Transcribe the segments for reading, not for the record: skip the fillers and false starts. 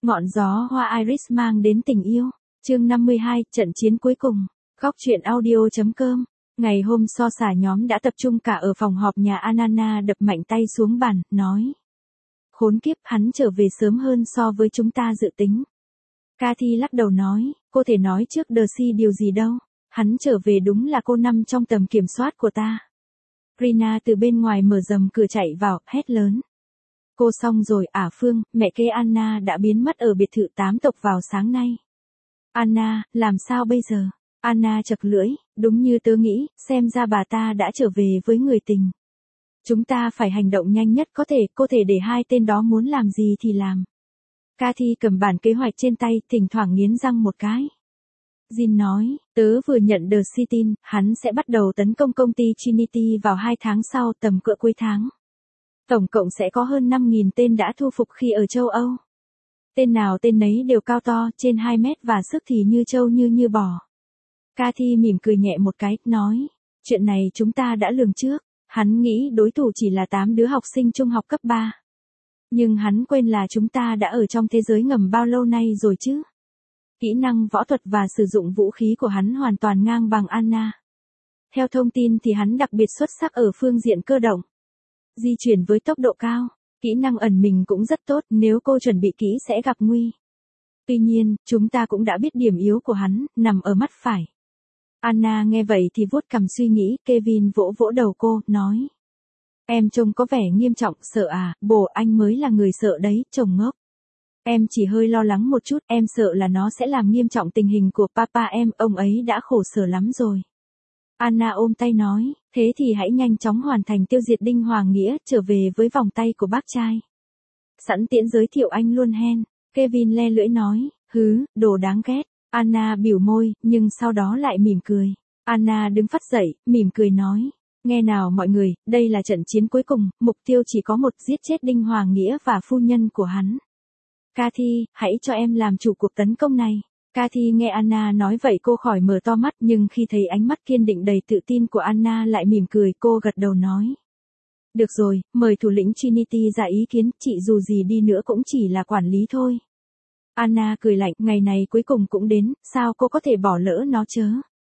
Ngọn gió hoa iris mang đến tình yêu. Chương 52, trận chiến cuối cùng. Góc truyện audio.com. Ngày hôm so sả nhóm đã tập trung cả ở phòng họp nhà Anana, đập mạnh tay xuống bàn, nói. Khốn kiếp, hắn trở về sớm hơn so với chúng ta dự tính. Cathy lắc đầu nói, cô thể nói trước Darcy điều gì đâu. Hắn trở về đúng là cô nằm trong tầm kiểm soát của ta. Rina từ bên ngoài mở rầm cửa chạy vào, hét lớn. Cô xong rồi à Phương, mẹ kế Anna đã biến mất ở biệt thự 8 tộc vào sáng nay. Anna, làm sao bây giờ? Anna chật lưỡi, đúng như tớ nghĩ, xem ra bà ta đã trở về với người tình. Chúng ta phải hành động nhanh nhất có thể, cô thể để hai tên đó muốn làm gì thì làm. Cathy cầm bản kế hoạch trên tay, thỉnh thoảng nghiến răng một cái. Jin nói, tớ vừa nhận The tin, hắn sẽ bắt đầu tấn công công ty Trinity vào 2 tháng sau, tầm cỡ cuối tháng. Tổng cộng sẽ có hơn 5.000 tên đã thu phục khi ở châu Âu. Tên nào tên nấy đều cao to, trên 2 mét và sức thì như trâu như bò. Cathy mỉm cười nhẹ một cái, nói, chuyện này chúng ta đã lường trước, hắn nghĩ đối thủ chỉ là 8 đứa học sinh trung học cấp 3. Nhưng hắn quên là chúng ta đã ở trong thế giới ngầm bao lâu nay rồi chứ. Kỹ năng võ thuật và sử dụng vũ khí của hắn hoàn toàn ngang bằng Anna. Theo thông tin thì hắn đặc biệt xuất sắc ở phương diện cơ động. Di chuyển với tốc độ cao, kỹ năng ẩn mình cũng rất tốt, nếu cô chuẩn bị kỹ sẽ gặp nguy. Tuy nhiên, chúng ta cũng đã biết điểm yếu của hắn, nằm ở mắt phải. Anna nghe vậy thì vuốt cằm suy nghĩ, Kevin vỗ vỗ đầu cô, nói. Em trông có vẻ nghiêm trọng, sợ à, bồ anh mới là người sợ đấy, chồng ngốc. Em chỉ hơi lo lắng một chút, em sợ là nó sẽ làm nghiêm trọng tình hình của papa em, ông ấy đã khổ sở lắm rồi. Anna ôm tay nói, thế thì hãy nhanh chóng hoàn thành tiêu diệt Đinh Hoàng Nghĩa, trở về với vòng tay của bác trai. Sẵn tiễn giới thiệu anh luôn hen. Kevin le lưỡi nói, hứ, đồ đáng ghét. Anna bỉu môi, nhưng sau đó lại mỉm cười. Anna đứng phắt dậy, mỉm cười nói, nghe nào mọi người, đây là trận chiến cuối cùng, mục tiêu chỉ có một, giết chết Đinh Hoàng Nghĩa và phu nhân của hắn. Cathy, hãy cho em làm chủ cuộc tấn công này. Cathy nghe Anna nói vậy cô khỏi mở to mắt, nhưng khi thấy ánh mắt kiên định đầy tự tin của Anna lại mỉm cười, cô gật đầu nói. Được rồi, mời thủ lĩnh Trinity ra ý kiến, chị dù gì đi nữa cũng chỉ là quản lý thôi. Anna cười lạnh, ngày này cuối cùng cũng đến, sao cô có thể bỏ lỡ nó chớ?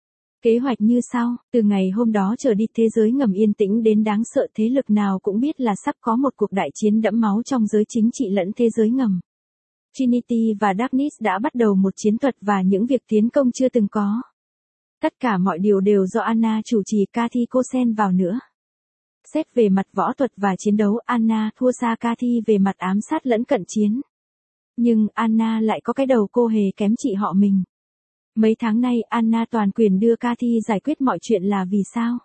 Kế hoạch như sau, từ ngày hôm đó trở đi thế giới ngầm yên tĩnh đến đáng sợ, thế lực nào cũng biết là sắp có một cuộc đại chiến đẫm máu trong giới chính trị lẫn thế giới ngầm. Trinity và Darkness đã bắt đầu một chiến thuật và những việc tiến công chưa từng có. Tất cả mọi điều đều do Anna chủ trì, Cathy cô xen vào nữa. Xét về mặt võ thuật và chiến đấu, Anna thua xa Cathy về mặt ám sát lẫn cận chiến. Nhưng Anna lại có cái đầu cô hề kém chị họ mình. Mấy tháng nay Anna toàn quyền đưa Cathy giải quyết mọi chuyện là vì sao?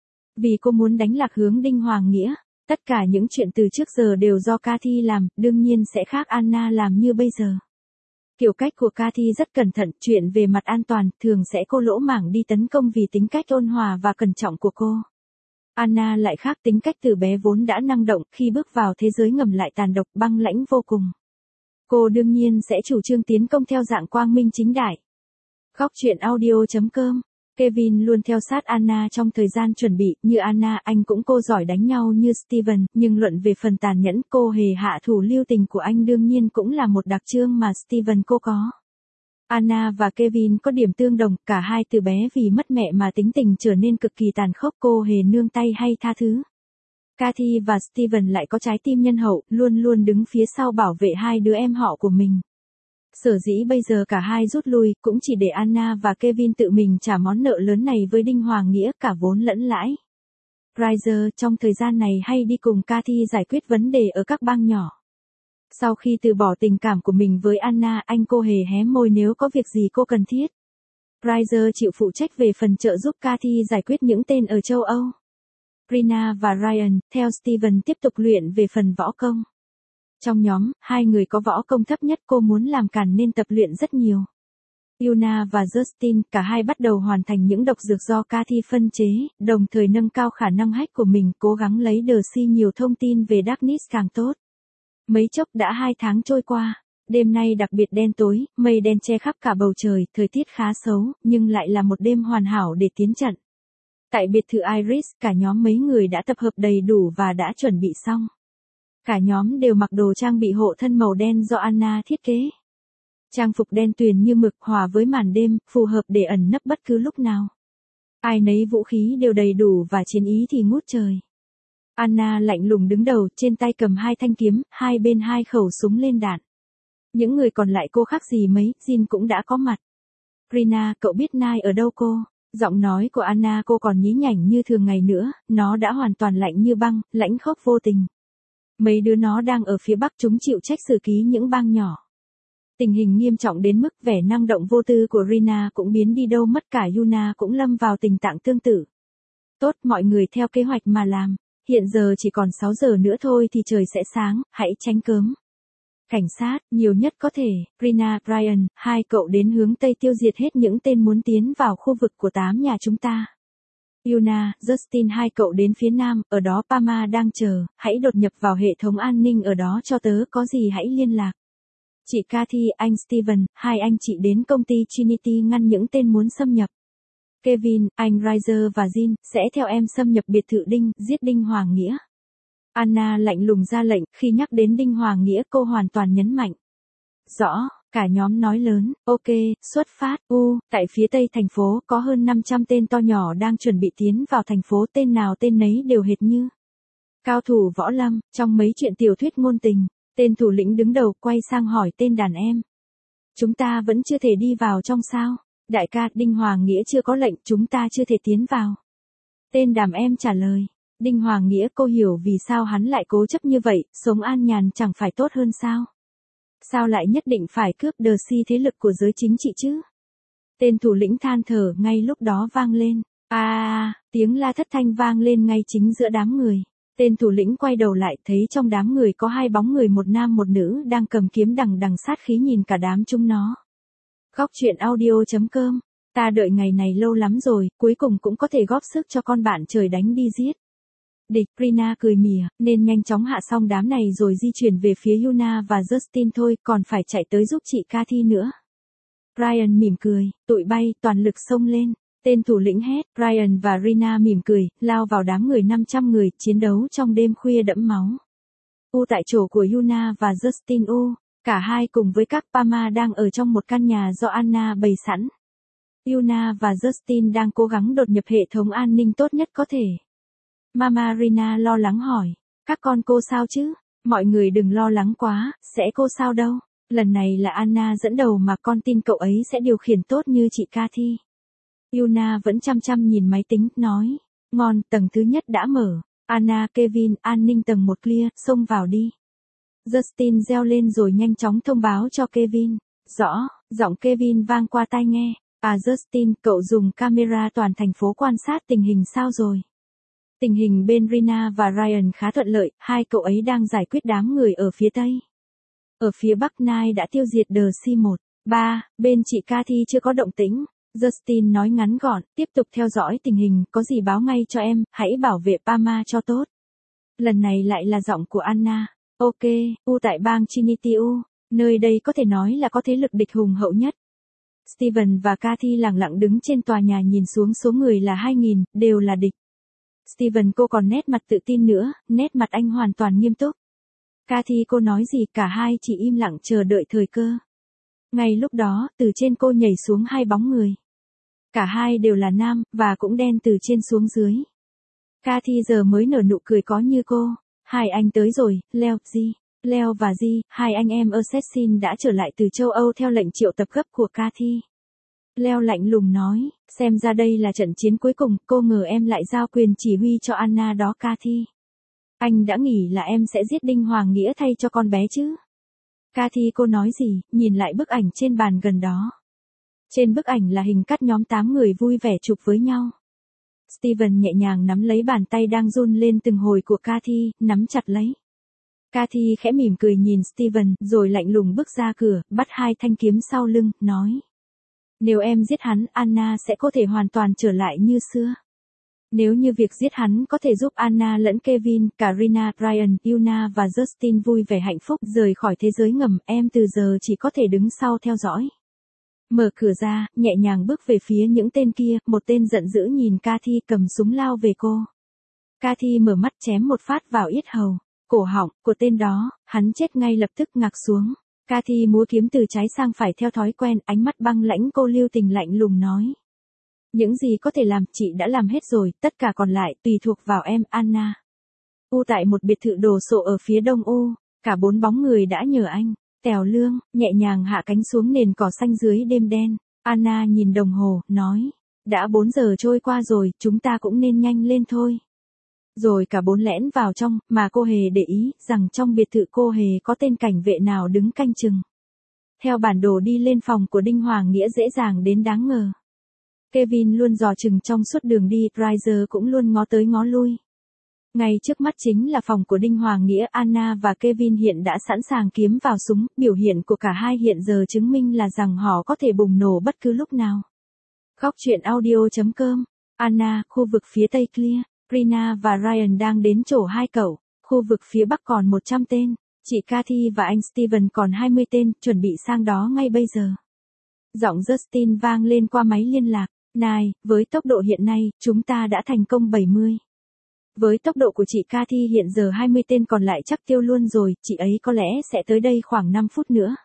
Vì cô muốn đánh lạc hướng Đinh Hoàng Nghĩa. Tất cả những chuyện từ trước giờ đều do Cathy làm, đương nhiên sẽ khác Anna làm như bây giờ. Kiểu cách của Cathy rất cẩn thận, chuyện về mặt an toàn, thường sẽ cô lỗ mảng đi tấn công vì tính cách ôn hòa và cẩn trọng của cô. Anna lại khác, tính cách từ bé vốn đã năng động, khi bước vào thế giới ngầm lại tàn độc, băng lãnh vô cùng. Cô đương nhiên sẽ chủ trương tiến công theo dạng quang minh chính đại. Góc truyện audio.com. Kevin luôn theo sát Anna trong thời gian chuẩn bị, như Anna anh cũng cô giỏi đánh nhau như Steven, nhưng luận về phần tàn nhẫn cô hề hạ thủ lưu tình của anh đương nhiên cũng là một đặc trưng mà Steven cô có. Anna và Kevin có điểm tương đồng, cả hai từ bé vì mất mẹ mà tính tình trở nên cực kỳ tàn khốc, cô hề nương tay hay tha thứ. Cathy và Steven lại có trái tim nhân hậu, luôn luôn đứng phía sau bảo vệ hai đứa em họ của mình. Sở dĩ bây giờ cả hai rút lui, cũng chỉ để Anna và Kevin tự mình trả món nợ lớn này với Đinh Hoàng Nghĩa, cả vốn lẫn lãi. Ryder trong thời gian này hay đi cùng Cathy giải quyết vấn đề ở các bang nhỏ. Sau khi từ bỏ tình cảm của mình với Anna, anh cô hề hé môi nếu có việc gì cô cần thiết. Ryder chịu phụ trách về phần trợ giúp Cathy giải quyết những tên ở châu Âu. Rina và Ryan, theo Steven tiếp tục luyện về phần võ công. Trong nhóm, hai người có võ công thấp nhất, cô muốn làm càn nên tập luyện rất nhiều. Yuna và Justin, cả hai bắt đầu hoàn thành những độc dược do Cathy phân chế, đồng thời nâng cao khả năng hack của mình, cố gắng lấy Darcy nhiều thông tin về Darkness càng tốt. Mấy chốc đã 2 tháng trôi qua, đêm nay đặc biệt đen tối, mây đen che khắp cả bầu trời, thời tiết khá xấu, nhưng lại là một đêm hoàn hảo để tiến trận. Tại biệt thự Iris, cả nhóm mấy người đã tập hợp đầy đủ và đã chuẩn bị xong. Cả nhóm đều mặc đồ trang bị hộ thân màu đen do Anna thiết kế. Trang phục đen tuyền như mực hòa với màn đêm, phù hợp để ẩn nấp bất cứ lúc nào. Ai nấy vũ khí đều đầy đủ và chiến ý thì ngút trời. Anna lạnh lùng đứng đầu, trên tay cầm 2 thanh kiếm, hai bên 2 khẩu súng lên đạn. Những người còn lại cô khác gì mấy, Jin cũng đã có mặt. Rina, cậu biết Nai ở đâu cô? Giọng nói của Anna cô còn nhí nhảnh như thường ngày nữa, nó đã hoàn toàn lạnh như băng, lãnh khốc vô tình. Mấy đứa nó đang ở phía bắc, chúng chịu trách xử ký những bang nhỏ. Tình hình nghiêm trọng đến mức vẻ năng động vô tư của Rina cũng biến đi đâu mất, cả Yuna cũng lâm vào tình trạng tương tự. Tốt, mọi người theo kế hoạch mà làm. Hiện giờ chỉ còn 6 giờ nữa thôi thì trời sẽ sáng, hãy tránh cớm. Cảnh sát, nhiều nhất có thể, Rina, Brian, 2 cậu đến hướng Tây tiêu diệt hết những tên muốn tiến vào khu vực của 8 nhà chúng ta. Yuna, Justin, 2 cậu đến phía Nam, ở đó Pama đang chờ, hãy đột nhập vào hệ thống an ninh ở đó cho tớ, có gì hãy liên lạc. Chị Cathy, anh Steven, 2 anh chị đến công ty Trinity ngăn những tên muốn xâm nhập. Kevin, anh Riser và Jin, sẽ theo em xâm nhập biệt thự Đinh, giết Đinh Hoàng Nghĩa. Anna lạnh lùng ra lệnh, khi nhắc đến Đinh Hoàng Nghĩa cô hoàn toàn nhấn mạnh. Rõ, cả nhóm nói lớn, ok, xuất phát, tại phía tây thành phố có hơn 500 tên to nhỏ đang chuẩn bị tiến vào thành phố, tên nào tên nấy đều hệt như cao thủ võ lâm, trong mấy chuyện tiểu thuyết ngôn tình. Tên thủ lĩnh đứng đầu quay sang hỏi tên đàn em. Chúng ta vẫn chưa thể đi vào trong sao? Đại ca, Đinh Hoàng Nghĩa chưa có lệnh, chúng ta chưa thể tiến vào. Tên đàm em trả lời. Đinh Hoàng Nghĩa, cô hiểu vì sao hắn lại cố chấp như vậy, sống an nhàn chẳng phải tốt hơn sao? Sao lại nhất định phải cướp đờ si thế lực của giới chính trị chứ? Tên thủ lĩnh than thở, ngay lúc đó vang lên. Tiếng la thất thanh vang lên ngay chính giữa đám người. Tên thủ lĩnh quay đầu lại thấy trong đám người có 2 bóng người, một nam một nữ đang cầm kiếm đằng đằng sát khí nhìn cả đám chúng nó. Góc truyện audio.com, ta đợi ngày này lâu lắm rồi, cuối cùng cũng có thể góp sức cho con bạn trời đánh đi giết. Địch, Rina cười mỉa, nên nhanh chóng hạ xong đám này rồi di chuyển về phía Yuna và Justin thôi, còn phải chạy tới giúp chị Cathy nữa. Brian mỉm cười, tụi bay, toàn lực xông lên. Tên thủ lĩnh hét, Brian và Rina mỉm cười, lao vào đám người 500 người, chiến đấu trong đêm khuya đẫm máu. Tại chỗ của Yuna và Justin, cả hai cùng với các Pama đang ở trong một căn nhà do Anna bày sẵn. Yuna và Justin đang cố gắng đột nhập hệ thống an ninh tốt nhất có thể. Mama Rina lo lắng hỏi, các con cô sao chứ? Mọi người đừng lo lắng quá, sẽ cô sao đâu. Lần này là Anna dẫn đầu mà con tin cậu ấy sẽ điều khiển tốt như chị Cathy. Yuna vẫn chăm chăm nhìn máy tính, nói, ngon, tầng thứ nhất đã mở. Anna, Kevin, an ninh tầng 1 clear, xông vào đi. Justin reo lên rồi nhanh chóng thông báo cho Kevin. Rõ, giọng Kevin vang qua tai nghe. Justin, cậu dùng camera toàn thành phố quan sát tình hình sao rồi? Tình hình bên Rina và Ryan khá thuận lợi, 2 cậu ấy đang giải quyết đám người ở phía tây. Ở phía bắc Nai đã tiêu diệt The C1. 3, bên chị Cathy chưa có động tĩnh. Justin nói ngắn gọn, tiếp tục theo dõi tình hình, có gì báo ngay cho em, hãy bảo vệ Pama cho tốt. Lần này lại là giọng của Anna. Ok, tại bang Trinity, nơi đây có thể nói là có thế lực địch hùng hậu nhất. Steven và Cathy lặng lặng đứng trên tòa nhà nhìn xuống số người là 2.000, đều là địch. Steven, cô còn nét mặt tự tin nữa, nét mặt anh hoàn toàn nghiêm túc. Cathy, cô nói gì? Cả hai chỉ im lặng chờ đợi thời cơ. Ngay lúc đó, từ trên cô nhảy xuống 2 bóng người. Cả hai đều là nam, và cũng đen từ trên xuống dưới. Cathy giờ mới nở nụ cười có như cô. 2 anh tới rồi, Leo và G, 2 anh em assassin đã trở lại từ châu Âu theo lệnh triệu tập gấp của Cathy. Leo lạnh lùng nói, xem ra đây là trận chiến cuối cùng, cô ngờ em lại giao quyền chỉ huy cho Anna đó Cathy. Anh đã nghĩ là em sẽ giết Đinh Hoàng Nghĩa thay cho con bé chứ? Cathy, cô nói gì? Nhìn lại bức ảnh trên bàn gần đó. Trên bức ảnh là hình cắt nhóm 8 người vui vẻ chụp với nhau. Steven nhẹ nhàng nắm lấy bàn tay đang run lên từng hồi của Cathy, nắm chặt lấy. Cathy khẽ mỉm cười nhìn Steven, rồi lạnh lùng bước ra cửa, bắt 2 thanh kiếm sau lưng, nói. Nếu em giết hắn, Anna sẽ có thể hoàn toàn trở lại như xưa. Nếu như việc giết hắn có thể giúp Anna lẫn Kevin, Karina, Brian, Yuna và Justin vui vẻ hạnh phúc rời khỏi thế giới ngầm, em từ giờ chỉ có thể đứng sau theo dõi. Mở cửa ra, nhẹ nhàng bước về phía những tên kia, một tên giận dữ nhìn Cathy cầm súng lao về cô. Cathy mở mắt chém một phát vào yết hầu, cổ họng của tên đó, hắn chết ngay lập tức ngạc xuống. Cathy múa kiếm từ trái sang phải theo thói quen, ánh mắt băng lãnh cô lưu tình lạnh lùng nói. Những gì có thể làm, chị đã làm hết rồi, tất cả còn lại, tùy thuộc vào em, Anna. Tại một biệt thự đồ sộ ở phía đông cả 4 bóng người đã nhờ anh, Tèo Lương, nhẹ nhàng hạ cánh xuống nền cỏ xanh dưới đêm đen. Anna nhìn đồng hồ, nói. Đã 4 giờ trôi qua rồi, chúng ta cũng nên nhanh lên thôi. Rồi cả 4 lẻn vào trong, mà cô hề để ý, rằng trong biệt thự cô hề có tên cảnh vệ nào đứng canh chừng. Theo bản đồ đi lên phòng của Đinh Hoàng Nghĩa dễ dàng đến đáng ngờ. Kevin luôn dò chừng trong suốt đường đi, Ryder cũng luôn ngó tới ngó lui. Ngay trước mắt chính là phòng của Đinh Hoàng Nghĩa, Anna và Kevin hiện đã sẵn sàng kiếm vào súng, biểu hiện của cả hai hiện giờ chứng minh là rằng họ có thể bùng nổ bất cứ lúc nào. Góc truyện audio.com. Anna, khu vực phía tây clear, Rina và Ryan đang đến chỗ hai cậu, khu vực phía bắc còn 100 tên, chị Cathy và anh Steven còn 20 tên, chuẩn bị sang đó ngay bây giờ. Giọng Justin vang lên qua máy liên lạc, này, với tốc độ hiện nay, chúng ta đã thành công 70. Với tốc độ của chị Cathy hiện giờ 20 tên còn lại chắc tiêu luôn rồi, chị ấy có lẽ sẽ tới đây khoảng 5 phút nữa.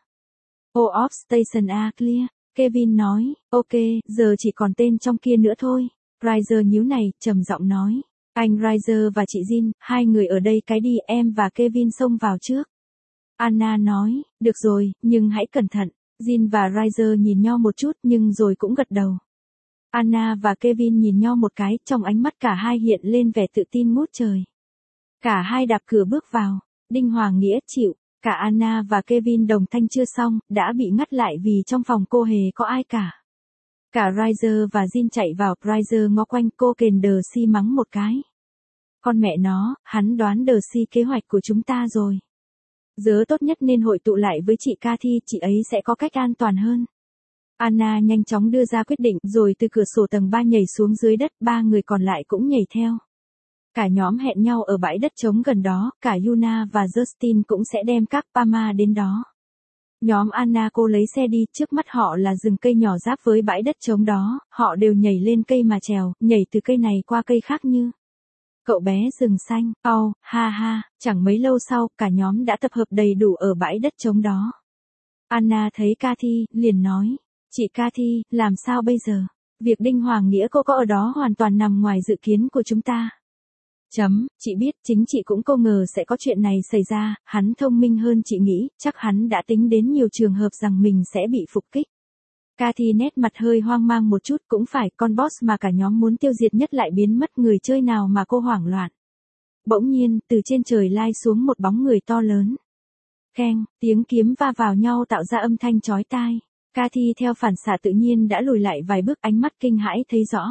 Off station A clear, Kevin nói, ok, giờ chỉ còn tên trong kia nữa thôi. Ryder nhíu này, trầm giọng nói. Anh Ryder và chị Jin, hai người ở đây cái đi, em và Kevin xông vào trước. Anna nói, được rồi, nhưng hãy cẩn thận. Jin và Ryder nhìn nhau một chút nhưng rồi cũng gật đầu. Anna và Kevin nhìn nhau một cái, trong ánh mắt cả hai hiện lên vẻ tự tin ngút trời. Cả hai đạp cửa bước vào, Đinh Hoàng Nghĩa chịu, cả Anna và Kevin đồng thanh chưa xong, đã bị ngắt lại vì trong phòng cô hề có ai cả. Cả Ryder và Jin chạy vào, Ryder ngó quanh cô kền Darcy mắng một cái. Con mẹ nó, hắn đoán Darcy kế hoạch của chúng ta rồi. Giờ tốt nhất nên hội tụ lại với chị Cathy, chị ấy sẽ có cách an toàn hơn. Anna nhanh chóng đưa ra quyết định rồi từ cửa sổ tầng 3 nhảy xuống dưới đất, 3 người còn lại cũng nhảy theo. Cả nhóm hẹn nhau ở bãi đất trống gần đó, cả Yuna và Justin cũng sẽ đem các Pama đến đó. Nhóm Anna cô lấy xe đi, trước mắt họ là rừng cây nhỏ giáp với bãi đất trống đó, họ đều nhảy lên cây mà trèo, nhảy từ cây này qua cây khác như. Cậu bé rừng xanh, ha ha, chẳng mấy lâu sau, cả nhóm đã tập hợp đầy đủ ở bãi đất trống đó. Anna thấy Cathy, liền nói, chị Cathy, làm sao bây giờ? Việc Đinh Hoàng Nghĩa cô có ở đó hoàn toàn nằm ngoài dự kiến của chúng ta. Chị biết, chính chị cũng không ngờ sẽ có chuyện này xảy ra, hắn thông minh hơn chị nghĩ, chắc hắn đã tính đến nhiều trường hợp rằng mình sẽ bị phục kích. Cathy nét mặt hơi hoang mang một chút, cũng phải, con boss mà cả nhóm muốn tiêu diệt nhất lại biến mất, người chơi nào mà cô hoảng loạn. Bỗng nhiên, từ trên trời lai xuống một bóng người to lớn. Keng, tiếng kiếm va vào nhau tạo ra âm thanh chói tai. Cathy theo phản xạ tự nhiên đã lùi lại vài bước, ánh mắt kinh hãi thấy rõ.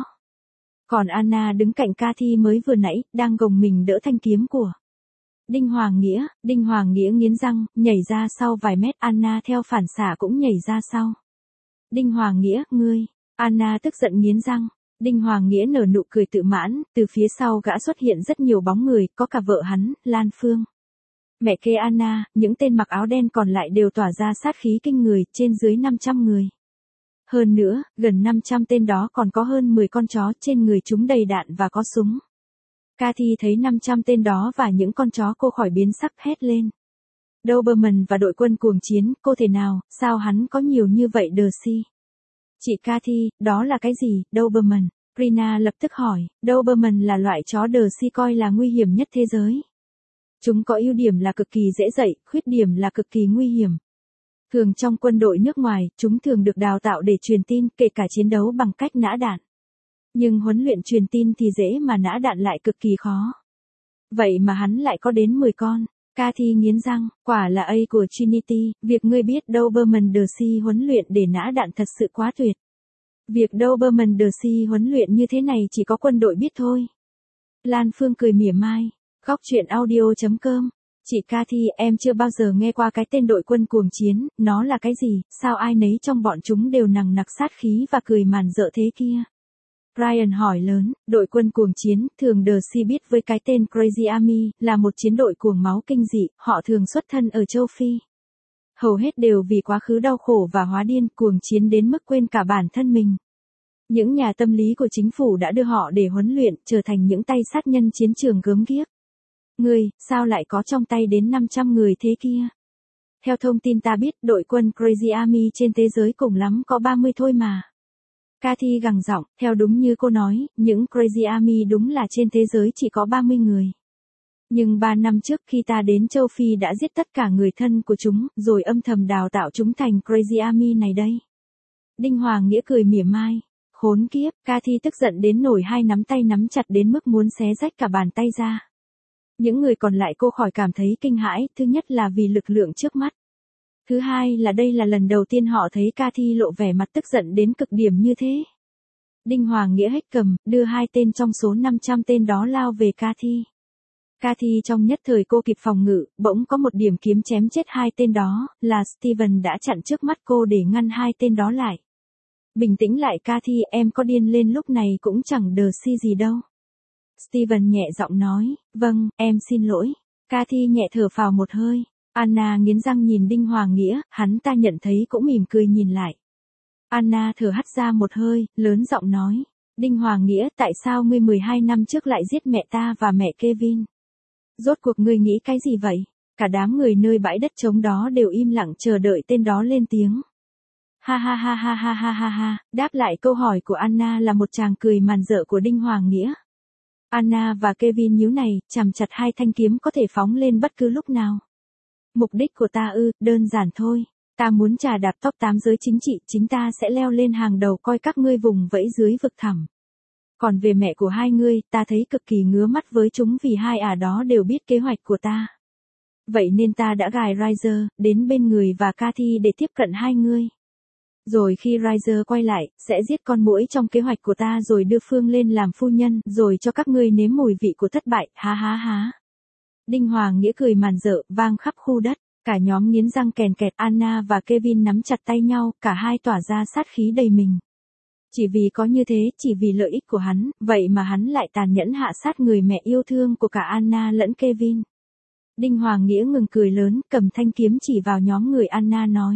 Còn Anna đứng cạnh Cathy mới vừa nãy, đang gồng mình đỡ thanh kiếm của Đinh Hoàng Nghĩa nghiến răng, nhảy ra sau vài mét, Anna theo phản xạ cũng nhảy ra sau. Đinh Hoàng Nghĩa, ngươi, Anna tức giận nghiến răng. Đinh Hoàng Nghĩa nở nụ cười tự mãn, từ phía sau gã xuất hiện rất nhiều bóng người, có cả vợ hắn, Lan Phương. Mẹ kế Anna, những tên mặc áo đen còn lại đều tỏa ra sát khí kinh người, trên dưới 500 người. Hơn nữa, gần 500 tên đó còn có hơn 10 con chó, trên người chúng đầy đạn và có súng. Cathy thấy 500 tên đó và những con chó cô khỏi biến sắc, hét lên. Doberman và đội quân cuồng chiến, cô thể nào, sao hắn có nhiều như vậy Darcy? Chị Cathy, đó là cái gì, Doberman? Rina lập tức hỏi, Doberman là loại chó Darcy coi là nguy hiểm nhất thế giới. Chúng có ưu điểm là cực kỳ dễ dạy, khuyết điểm là cực kỳ nguy hiểm. Thường trong quân đội nước ngoài, chúng thường được đào tạo để truyền tin, kể cả chiến đấu bằng cách nã đạn. Nhưng huấn luyện truyền tin thì dễ mà nã đạn lại cực kỳ khó. Vậy mà hắn lại có đến 10 con. Cathy nghiến răng, quả là A của Trinity, việc ngươi biết Doberman Darcy huấn luyện để nã đạn thật sự quá tuyệt. Việc Doberman Darcy huấn luyện như thế này chỉ có quân đội biết thôi. Lan Phương cười mỉa mai, góc truyện audio.com. Chị Cathy, em chưa bao giờ nghe qua cái tên đội quân cuồng chiến, nó là cái gì, sao ai nấy trong bọn chúng đều nằng nặc sát khí và cười màn rợ thế kia? Ryan hỏi lớn, đội quân cuồng chiến, thường Darcy biết với cái tên Crazy Army, là một chiến đội cuồng máu kinh dị, họ thường xuất thân ở châu Phi. Hầu hết đều vì quá khứ đau khổ và hóa điên, cuồng chiến đến mức quên cả bản thân mình. Những nhà tâm lý của chính phủ đã đưa họ để huấn luyện, trở thành những tay sát nhân chiến trường gớm ghiếc. Ngươi, sao lại có trong tay đến 500 người thế kia? Theo thông tin ta biết, đội quân Crazy Army trên thế giới cùng lắm có 30 thôi mà. Cathy gằn giọng, theo đúng như cô nói, những Crazy Army đúng là trên thế giới chỉ có 30 người. Nhưng 3 năm trước khi ta đến châu Phi đã giết tất cả người thân của chúng, rồi âm thầm đào tạo chúng thành Crazy Army này đây. Đinh Hoàng Nghĩa cười mỉa mai. Khốn kiếp, Cathy tức giận đến nổi hai nắm tay nắm chặt đến mức muốn xé rách cả bàn tay ra. Những người còn lại cô khỏi cảm thấy kinh hãi, thứ nhất là vì lực lượng trước mắt. Thứ hai là đây là lần đầu tiên họ thấy Cathy lộ vẻ mặt tức giận đến cực điểm như thế. Đinh Hoàng Nghĩa hét cầm, đưa 2 tên trong số 500 tên đó lao về Cathy. Cathy trong nhất thời cô kịp phòng ngự, bỗng có một điểm kiếm chém chết 2 tên đó, là Steven đã chặn trước mắt cô để ngăn 2 tên đó lại. Bình tĩnh lại Cathy, em có điên lên lúc này cũng chẳng đờ si gì đâu. Steven nhẹ giọng nói, vâng, em xin lỗi. Cathy nhẹ thở phào một hơi. Anna nghiến răng nhìn Đinh Hoàng Nghĩa, hắn ta nhận thấy cũng mỉm cười nhìn lại. Anna thở hắt ra một hơi, lớn giọng nói, Đinh Hoàng Nghĩa, tại sao ngươi 12 năm trước lại giết mẹ ta và mẹ Kevin? Rốt cuộc ngươi nghĩ cái gì vậy? Cả đám người nơi bãi đất trống đó đều im lặng chờ đợi tên đó lên tiếng. Ha ha ha ha ha ha ha ha, đáp lại câu hỏi của Anna là một tràng cười màn rợ của Đinh Hoàng Nghĩa. Anna và Kevin nhíu này, chằm chặt 2 thanh kiếm có thể phóng lên bất cứ lúc nào. Mục đích của ta đơn giản thôi. Ta muốn trà đạp top 8 giới chính trị, chính ta sẽ leo lên hàng đầu coi các ngươi vùng vẫy dưới vực thẳm. Còn về mẹ của hai ngươi, ta thấy cực kỳ ngứa mắt với chúng vì hai ả đó đều biết kế hoạch của ta. Vậy nên ta đã gài Riser đến bên người và Cathy để tiếp cận hai ngươi. Rồi khi Riser quay lại, sẽ giết con muỗi trong kế hoạch của ta rồi đưa Phương lên làm phu nhân, rồi cho các ngươi nếm mùi vị của thất bại, há há há. Đinh Hoàng Nghĩa cười màn rợ, vang khắp khu đất, cả nhóm nghiến răng kèn kẹt, Anna và Kevin nắm chặt tay nhau, cả hai tỏa ra sát khí đầy mình. Chỉ vì có như thế, chỉ vì lợi ích của hắn, vậy mà hắn lại tàn nhẫn hạ sát người mẹ yêu thương của cả Anna lẫn Kevin. Đinh Hoàng Nghĩa ngừng cười lớn, cầm thanh kiếm chỉ vào nhóm người Anna nói.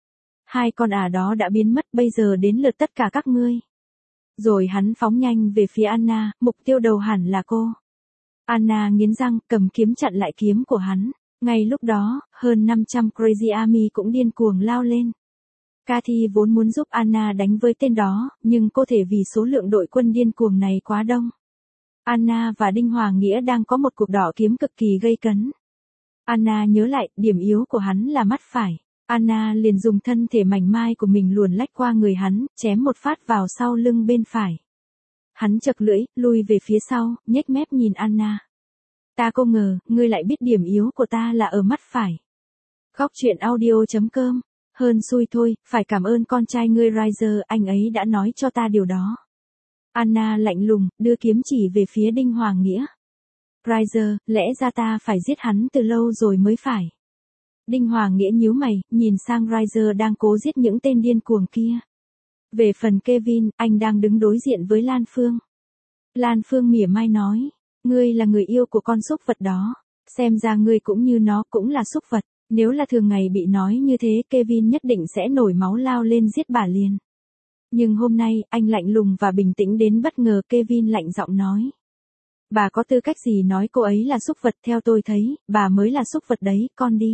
2 con ả đó đã biến mất, bây giờ đến lượt tất cả các ngươi. Rồi hắn phóng nhanh về phía Anna, mục tiêu đầu hẳn là cô. Anna nghiến răng, cầm kiếm chặn lại kiếm của hắn. Ngay lúc đó, hơn 500 Crazy Army cũng điên cuồng lao lên. Cathy vốn muốn giúp Anna đánh với tên đó, nhưng cô thể vì số lượng đội quân điên cuồng này quá đông. Anna và Đinh Hoàng Nghĩa đang có một cuộc đỏ kiếm cực kỳ gây cấn. Anna nhớ lại, điểm yếu của hắn là mắt phải. Anna liền dùng thân thể mảnh mai của mình luồn lách qua người hắn, chém một phát vào sau lưng bên phải. Hắn chật lưỡi, lui về phía sau, nhếch mép nhìn Anna. Ta không ngờ, ngươi lại biết điểm yếu của ta là ở mắt phải. Góc truyện audio.com. Hơn xui thôi, phải cảm ơn con trai ngươi Riser, anh ấy đã nói cho ta điều đó. Anna lạnh lùng, đưa kiếm chỉ về phía Đinh Hoàng Nghĩa. Riser, lẽ ra ta phải giết hắn từ lâu rồi mới phải. Đinh Hoàng Nghĩa nhíu mày, nhìn sang Riser đang cố giết những tên điên cuồng kia. Về phần Kevin, anh đang đứng đối diện với Lan Phương. Lan Phương mỉa mai nói, ngươi là người yêu của con súc vật đó, xem ra ngươi cũng như nó cũng là súc vật. Nếu là thường ngày bị nói như thế, Kevin nhất định sẽ nổi máu lao lên giết bà liền. Nhưng hôm nay, anh lạnh lùng và bình tĩnh đến bất ngờ, Kevin lạnh giọng nói. Bà có tư cách gì nói cô ấy là súc vật, theo tôi thấy, bà mới là súc vật đấy, con đi.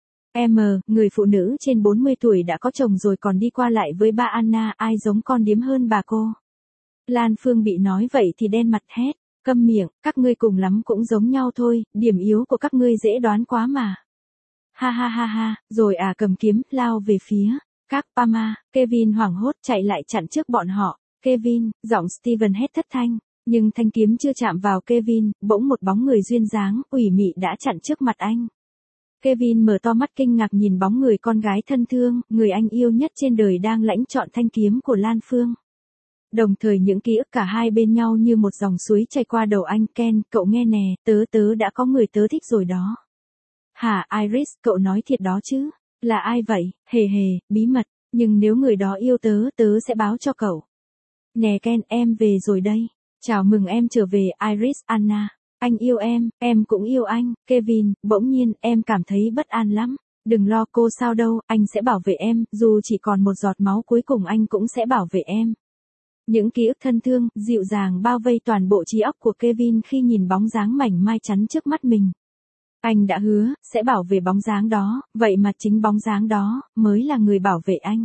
Người phụ nữ trên 40 tuổi đã có chồng rồi còn đi qua lại với ba Anna, ai giống con điếm hơn bà cô. Lan Phương bị nói vậy thì đen mặt hét, câm miệng, các ngươi cùng lắm cũng giống nhau thôi, điểm yếu của các ngươi dễ đoán quá mà. Ha ha ha ha, rồi cầm kiếm, lao về phía các Pama. Kevin hoảng hốt chạy lại chặn trước bọn họ. Kevin, giọng Steven hét thất thanh, nhưng thanh kiếm chưa chạm vào Kevin, bỗng một bóng người duyên dáng, ủy mị đã chặn trước mặt anh. Kevin mở to mắt kinh ngạc nhìn bóng người con gái thân thương, người anh yêu nhất trên đời đang lãnh trọn thanh kiếm của Lan Phương. Đồng thời những ký ức cả hai bên nhau như một dòng suối chảy qua đầu anh. Ken, cậu nghe nè, tớ đã có người tớ thích rồi đó. Hả Iris, cậu nói thiệt đó chứ? Là ai vậy? Hề, bí mật, nhưng nếu người đó yêu tớ sẽ báo cho cậu. Nè Ken, em về rồi đây. Chào mừng em trở về Iris. Anna, anh yêu em cũng yêu anh. Kevin, bỗng nhiên, em cảm thấy bất an lắm. Đừng lo cô sao đâu, anh sẽ bảo vệ em, dù chỉ còn một giọt máu cuối cùng anh cũng sẽ bảo vệ em. Những ký ức thân thương, dịu dàng bao vây toàn bộ trí óc của Kevin khi nhìn bóng dáng mảnh mai chắn trước mắt mình. Anh đã hứa, sẽ bảo vệ bóng dáng đó, vậy mà chính bóng dáng đó, mới là người bảo vệ anh.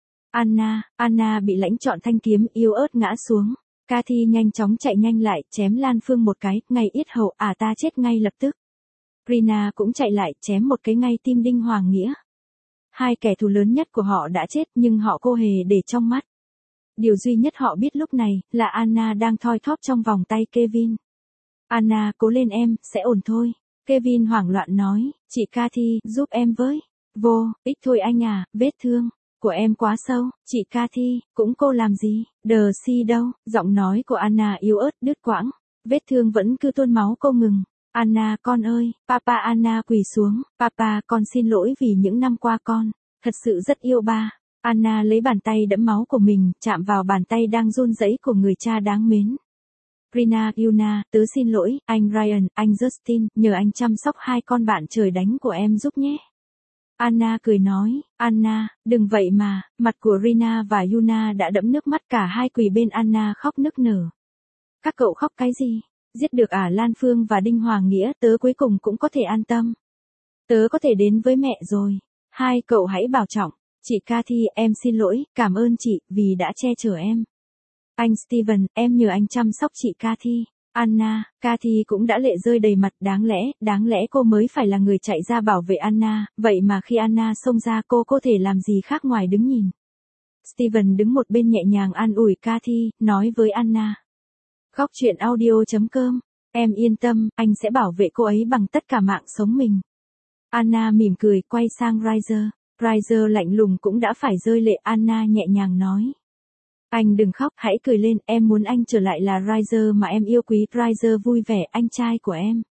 Anna bị lãnh trọn thanh kiếm yếu ớt ngã xuống. Cathy nhanh chóng chạy nhanh lại, chém Lan Phương một cái, ngay yết hầu, ta chết ngay lập tức. Rina cũng chạy lại, chém một cái ngay tim Đinh Hoàng Nghĩa. Hai kẻ thù lớn nhất của họ đã chết, nhưng họ cô hề để trong mắt. Điều duy nhất họ biết lúc này, là Anna đang thoi thóp trong vòng tay Kevin. Anna, cố lên em, sẽ ổn thôi. Kevin hoảng loạn nói, chị Cathy, giúp em với. Vô, ít thôi anh à, vết thương của em quá sâu, chị Cathy, cũng cô làm gì, đờ si đâu, giọng nói của Anna yếu ớt đứt quãng, vết thương vẫn cứ tuôn máu không ngừng. Anna con ơi, papa. Anna quỳ xuống, papa con xin lỗi vì những năm qua con, thật sự rất yêu ba. Anna lấy bàn tay đẫm máu của mình, chạm vào bàn tay đang run rẩy của người cha đáng mến. Rina, Yuna, tớ xin lỗi, anh Ryan, anh Justin, nhờ anh chăm sóc hai con bạn trời đánh của em giúp nhé. Anna cười nói, Anna, đừng vậy mà, mặt của Rina và Yuna đã đẫm nước mắt, cả hai quỳ bên Anna khóc nức nở. Các cậu khóc cái gì? Giết được Lan Phương và Đinh Hoàng Nghĩa, tớ cuối cùng cũng có thể an tâm. Tớ có thể đến với mẹ rồi. Hai cậu hãy bảo trọng. Chị Cathy, em xin lỗi, cảm ơn chị, vì đã che chở em. Anh Steven, em nhờ anh chăm sóc chị Cathy. Anna, Cathy cũng đã lệ rơi đầy mặt, đáng lẽ cô mới phải là người chạy ra bảo vệ Anna, vậy mà khi Anna xông ra cô có thể làm gì khác ngoài đứng nhìn. Steven đứng một bên nhẹ nhàng an ủi Cathy, nói với Anna. Góc truyện audio.com, em yên tâm, anh sẽ bảo vệ cô ấy bằng tất cả mạng sống mình. Anna mỉm cười, quay sang Riser. Riser lạnh lùng cũng đã phải rơi lệ. Anna nhẹ nhàng nói. Anh đừng khóc, hãy cười lên, em muốn anh trở lại là Riser mà em yêu quý. Riser vui vẻ, anh trai của em.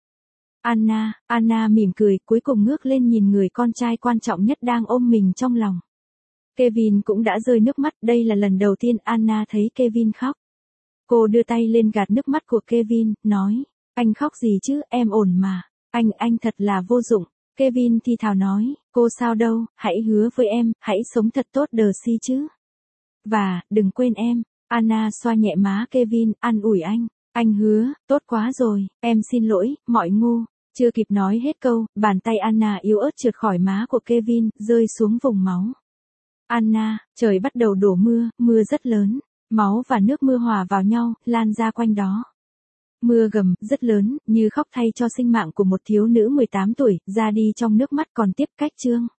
Anna mỉm cười, cuối cùng ngước lên nhìn người con trai quan trọng nhất đang ôm mình trong lòng. Kevin cũng đã rơi nước mắt, đây là lần đầu tiên Anna thấy Kevin khóc. Cô đưa tay lên gạt nước mắt của Kevin, nói, anh khóc gì chứ, em ổn mà. Anh thật là vô dụng. Kevin thì thào nói, cô sao đâu, hãy hứa với em, hãy sống thật tốt đờ si chứ. Và, đừng quên em. Anna xoa nhẹ má Kevin, an ủi anh. Anh hứa, tốt quá rồi, em xin lỗi, mọi ngu. Chưa kịp nói hết câu, bàn tay Anna yếu ớt trượt khỏi má của Kevin, rơi xuống vùng máu. Anna, trời bắt đầu đổ mưa, mưa rất lớn. Máu và nước mưa hòa vào nhau, lan ra quanh đó. Mưa gầm, rất lớn, như khóc thay cho sinh mạng của một thiếu nữ 18 tuổi, ra đi trong nước mắt. Còn tiếp cách chương.